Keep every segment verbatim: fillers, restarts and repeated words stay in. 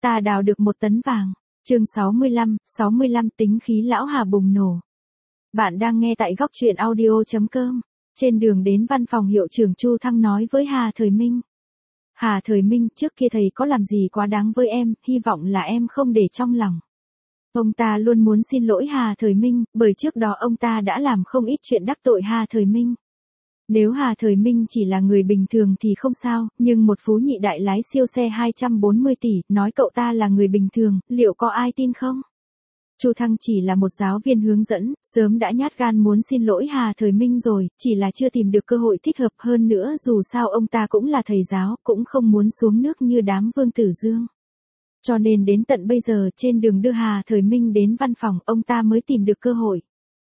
ta đào được một tấn vàng. Chương sáu mươi lăm, sáu mươi lăm tính khí lão Hà bùng nổ. Bạn đang nghe tại góc truyện audio chấm com. Trên đường đến văn phòng hiệu trưởng Chu Thăng nói với Hà Thời Minh. Hà Thời Minh, trước kia thầy có làm gì quá đáng với em, hy vọng là em không để trong lòng. Ông ta luôn muốn xin lỗi Hà Thời Minh, bởi trước đó ông ta đã làm không ít chuyện đắc tội Hà Thời Minh. Nếu Hà Thời Minh chỉ là người bình thường thì không sao, nhưng một phú nhị đại lái siêu xe hai trăm bốn mươi tỷ, nói cậu ta là người bình thường, liệu có ai tin không? Chu Thăng chỉ là một giáo viên hướng dẫn, sớm đã nhát gan muốn xin lỗi Hà Thời Minh rồi, chỉ là chưa tìm được cơ hội thích hợp hơn nữa, dù sao ông ta cũng là thầy giáo, cũng không muốn xuống nước như đám Vương Tử Dương. Cho nên đến tận bây giờ trên đường đưa Hà Thời Minh đến văn phòng, ông ta mới tìm được cơ hội.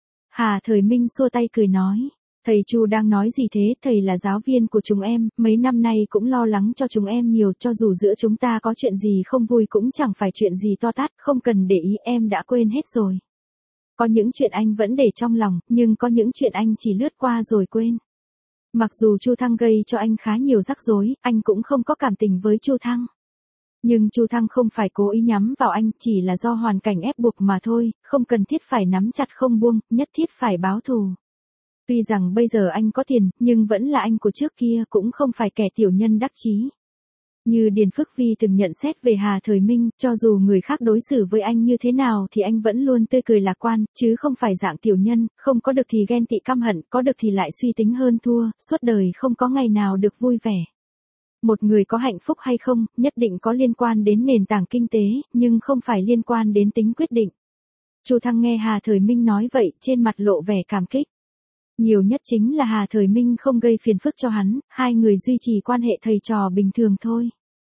Hà Thời Minh xua tay cười nói. Thầy Chu đang nói gì thế, thầy là giáo viên của chúng em, mấy năm nay cũng lo lắng cho chúng em nhiều, cho dù giữa chúng ta có chuyện gì không vui cũng chẳng phải chuyện gì to tát, không cần để ý, em đã quên hết rồi. Có những chuyện anh vẫn để trong lòng, nhưng có những chuyện anh chỉ lướt qua rồi quên. Mặc dù Chu Thăng gây cho anh khá nhiều rắc rối, anh cũng không có cảm tình với Chu Thăng. Nhưng Chu Thăng không phải cố ý nhắm vào anh, chỉ là do hoàn cảnh ép buộc mà thôi, không cần thiết phải nắm chặt không buông, nhất thiết phải báo thù. Tuy rằng bây giờ anh có tiền, nhưng vẫn là anh của trước kia, cũng không phải kẻ tiểu nhân đắc chí. Như Điền Phước Vi từng nhận xét về Hà Thời Minh, cho dù người khác đối xử với anh như thế nào thì anh vẫn luôn tươi cười lạc quan, chứ không phải dạng tiểu nhân, không có được thì ghen tị căm hận, có được thì lại suy tính hơn thua, suốt đời không có ngày nào được vui vẻ. Một người có hạnh phúc hay không, nhất định có liên quan đến nền tảng kinh tế, nhưng không phải liên quan đến tính quyết định. Chu Thăng nghe Hà Thời Minh nói vậy, trên mặt lộ vẻ cảm kích. Nhiều nhất chính là Hà Thời Minh không gây phiền phức cho hắn, hai người duy trì quan hệ thầy trò bình thường thôi.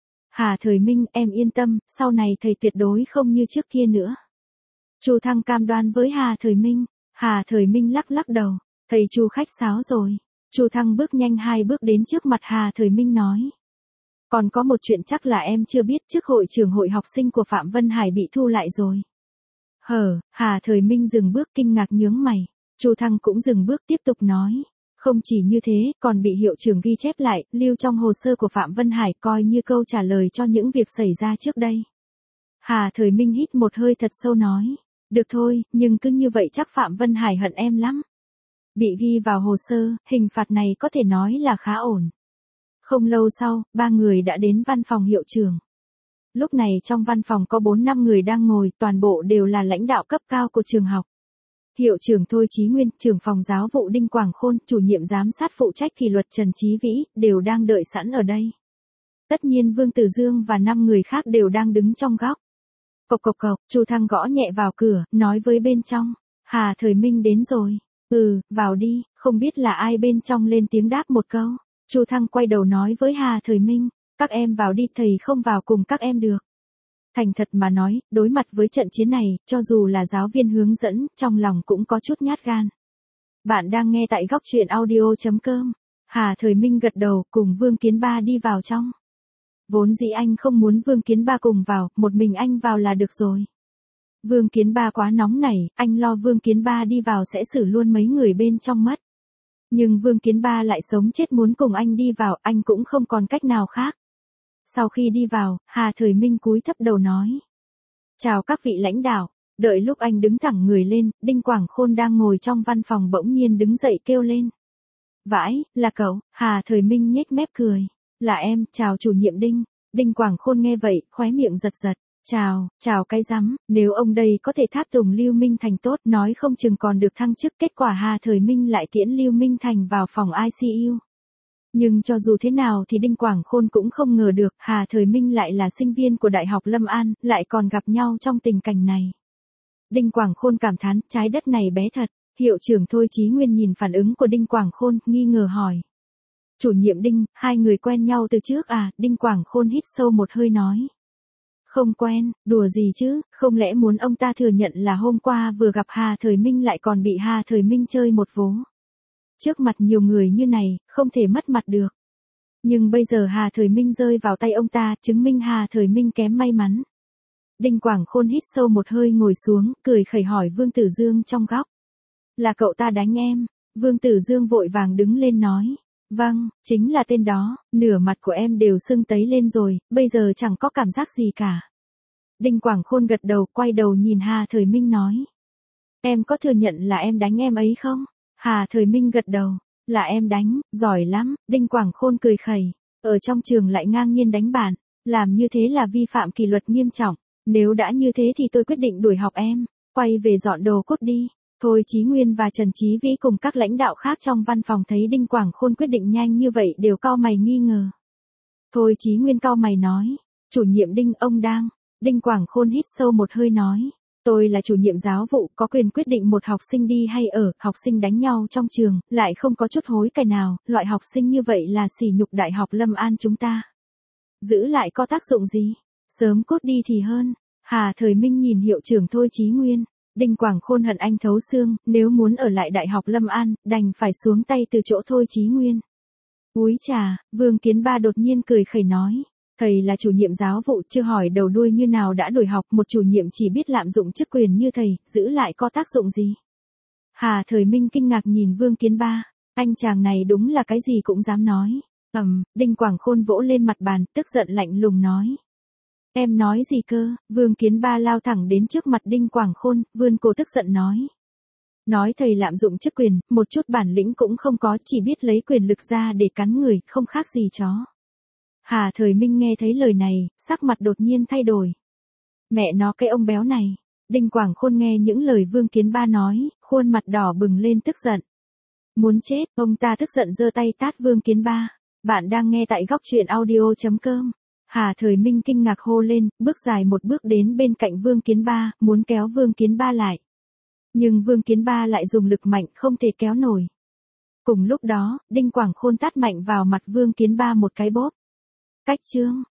Hà Thời Minh, em yên tâm, sau này thầy tuyệt đối không như trước kia nữa. Chu Thăng cam đoan với Hà Thời Minh. Hà Thời Minh lắc lắc đầu, thầy Chu khách sáo rồi. Chu Thăng bước nhanh hai bước đến trước mặt Hà Thời Minh nói. Còn có một chuyện chắc là em chưa biết, trước hội trưởng hội học sinh của Phạm Vân Hải bị thu lại rồi. Hờ, Hà Thời Minh dừng bước kinh ngạc nhướng mày. Chu Thăng cũng dừng bước tiếp tục nói. Không chỉ như thế, còn bị hiệu trưởng ghi chép lại, lưu trong hồ sơ của Phạm Vân Hải, coi như câu trả lời cho những việc xảy ra trước đây. Hà Thời Minh hít một hơi thật sâu nói. Được thôi, nhưng cứ như vậy chắc Phạm Vân Hải hận em lắm. Bị ghi vào hồ sơ, hình phạt này có thể nói là khá ổn. Không lâu sau, ba người đã đến văn phòng hiệu trưởng. Lúc này trong văn phòng có bốn năm người đang ngồi, toàn bộ đều là lãnh đạo cấp cao của trường học. Hiệu trưởng Thôi Chí Nguyên, trưởng phòng giáo vụ Đinh Quảng Khôn, chủ nhiệm giám sát phụ trách kỷ luật Trần Chí Vĩ, đều đang đợi sẵn ở đây. Tất nhiên Vương Tử Dương và năm người khác đều đang đứng trong góc. Cộc cộc cộc, Chu Thăng gõ nhẹ vào cửa, nói với bên trong. Hà Thời Minh đến rồi. Ừ, vào đi, không biết là ai bên trong lên tiếng đáp một câu. Chu Thăng quay đầu nói với Hà Thời Minh. Các em vào đi, thầy không vào cùng các em được. Thành thật mà nói, đối mặt với trận chiến này, cho dù là giáo viên hướng dẫn, trong lòng cũng có chút nhát gan. Bạn đang nghe tại góc truyện audio chấm com. Hà Thời Minh gật đầu, cùng Vương Kiến Ba đi vào trong. Vốn dĩ anh không muốn Vương Kiến Ba cùng vào, một mình anh vào là được rồi. Vương Kiến Ba quá nóng nảy, anh lo Vương Kiến Ba đi vào sẽ xử luôn mấy người bên trong mất. Nhưng Vương Kiến Ba lại sống chết muốn cùng anh đi vào, anh cũng không còn cách nào khác. Sau khi đi vào, Hà Thời Minh cúi thấp đầu nói. Chào các vị lãnh đạo, đợi lúc anh đứng thẳng người lên, Đinh Quảng Khôn đang ngồi trong văn phòng bỗng nhiên đứng dậy kêu lên. Vãi, là cậu, Hà Thời Minh nhếch mép cười. Là em, chào chủ nhiệm Đinh. Đinh Quảng Khôn nghe vậy, khóe miệng giật giật. Chào, chào cái rắm, nếu ông đây có thể tháp tùng Lưu Minh Thành tốt, nói không chừng còn được thăng chức, kết quả Hà Thời Minh lại tiễn Lưu Minh Thành vào phòng i xê u. Nhưng cho dù thế nào thì Đinh Quảng Khôn cũng không ngờ được, Hà Thời Minh lại là sinh viên của Đại học Lâm An, lại còn gặp nhau trong tình cảnh này. Đinh Quảng Khôn cảm thán, trái đất này bé thật. Hiệu trưởng Thôi Chí Nguyên nhìn phản ứng của Đinh Quảng Khôn, nghi ngờ hỏi. Chủ nhiệm Đinh, hai người quen nhau từ trước à? Đinh Quảng Khôn hít sâu một hơi nói. Không quen, đùa gì chứ, không lẽ muốn ông ta thừa nhận là hôm qua vừa gặp Hà Thời Minh lại còn bị Hà Thời Minh chơi một vố. Trước mặt nhiều người như này, không thể mất mặt được. Nhưng bây giờ Hà Thời Minh rơi vào tay ông ta, chứng minh Hà Thời Minh kém may mắn. Đinh Quảng Khôn hít sâu một hơi ngồi xuống, cười khẩy hỏi Vương Tử Dương trong góc. Là cậu ta đánh em? Vương Tử Dương vội vàng đứng lên nói. Vâng, chính là tên đó, nửa mặt của em đều sưng tấy lên rồi, bây giờ chẳng có cảm giác gì cả. Đinh Quảng Khôn gật đầu, quay đầu nhìn Hà Thời Minh nói. Em có thừa nhận là em đánh em ấy không? Hà Thời Minh gật đầu. Là em đánh, giỏi lắm, Đinh Quảng Khôn cười khẩy. Ở trong trường lại ngang nhiên đánh bạn. Làm như thế là vi phạm kỷ luật nghiêm trọng. Nếu đã như thế thì tôi quyết định đuổi học em. Quay về dọn đồ cút đi. Thôi Chí Nguyên và Trần Chí Vĩ cùng các lãnh đạo khác trong văn phòng thấy Đinh Quảng Khôn quyết định nhanh như vậy đều cau mày nghi ngờ. Thôi Chí Nguyên cau mày nói. Chủ nhiệm Đinh, ông đang. Đinh Quảng Khôn hít sâu một hơi nói. Tôi là chủ nhiệm giáo vụ, có quyền quyết định một học sinh đi hay ở, học sinh đánh nhau trong trường, lại không có chút hối cải nào, loại học sinh như vậy là sỉ nhục Đại học Lâm An chúng ta. Giữ lại có tác dụng gì? Sớm cút đi thì hơn. Hà Thời Minh nhìn hiệu trưởng Thôi Chí Nguyên. Đinh Quảng Khôn hận anh thấu xương, nếu muốn ở lại Đại học Lâm An, đành phải xuống tay từ chỗ Thôi Chí Nguyên. Úi trà, Vương Kiến Ba đột nhiên cười khẩy nói. Thầy là chủ nhiệm giáo vụ, chưa hỏi đầu đuôi như nào đã đuổi học, một chủ nhiệm chỉ biết lạm dụng chức quyền như thầy, giữ lại có tác dụng gì? Hà Thời Minh kinh ngạc nhìn Vương Kiến Ba, anh chàng này đúng là cái gì cũng dám nói. Ầm, um, Đinh Quảng Khôn vỗ lên mặt bàn, tức giận lạnh lùng nói. Em nói gì cơ? Vương Kiến Ba lao thẳng đến trước mặt Đinh Quảng Khôn, vươn cổ tức giận nói. Nói thầy lạm dụng chức quyền, một chút bản lĩnh cũng không có, chỉ biết lấy quyền lực ra để cắn người, không khác gì chó. Hà Thời Minh nghe thấy lời này, sắc mặt đột nhiên thay đổi. Mẹ nó cái ông béo này. Đinh Quảng Khôn nghe những lời Vương Kiến Ba nói, khuôn mặt đỏ bừng lên tức giận. Muốn chết, ông ta tức giận giơ tay tát Vương Kiến Ba. Bạn đang nghe tại góc truyện audio chấm com. Hà Thời Minh kinh ngạc hô lên, bước dài một bước đến bên cạnh Vương Kiến Ba, muốn kéo Vương Kiến Ba lại. Nhưng Vương Kiến Ba lại dùng lực mạnh không thể kéo nổi. Cùng lúc đó, Đinh Quảng Khôn tát mạnh vào mặt Vương Kiến Ba một cái bóp. Cách chương.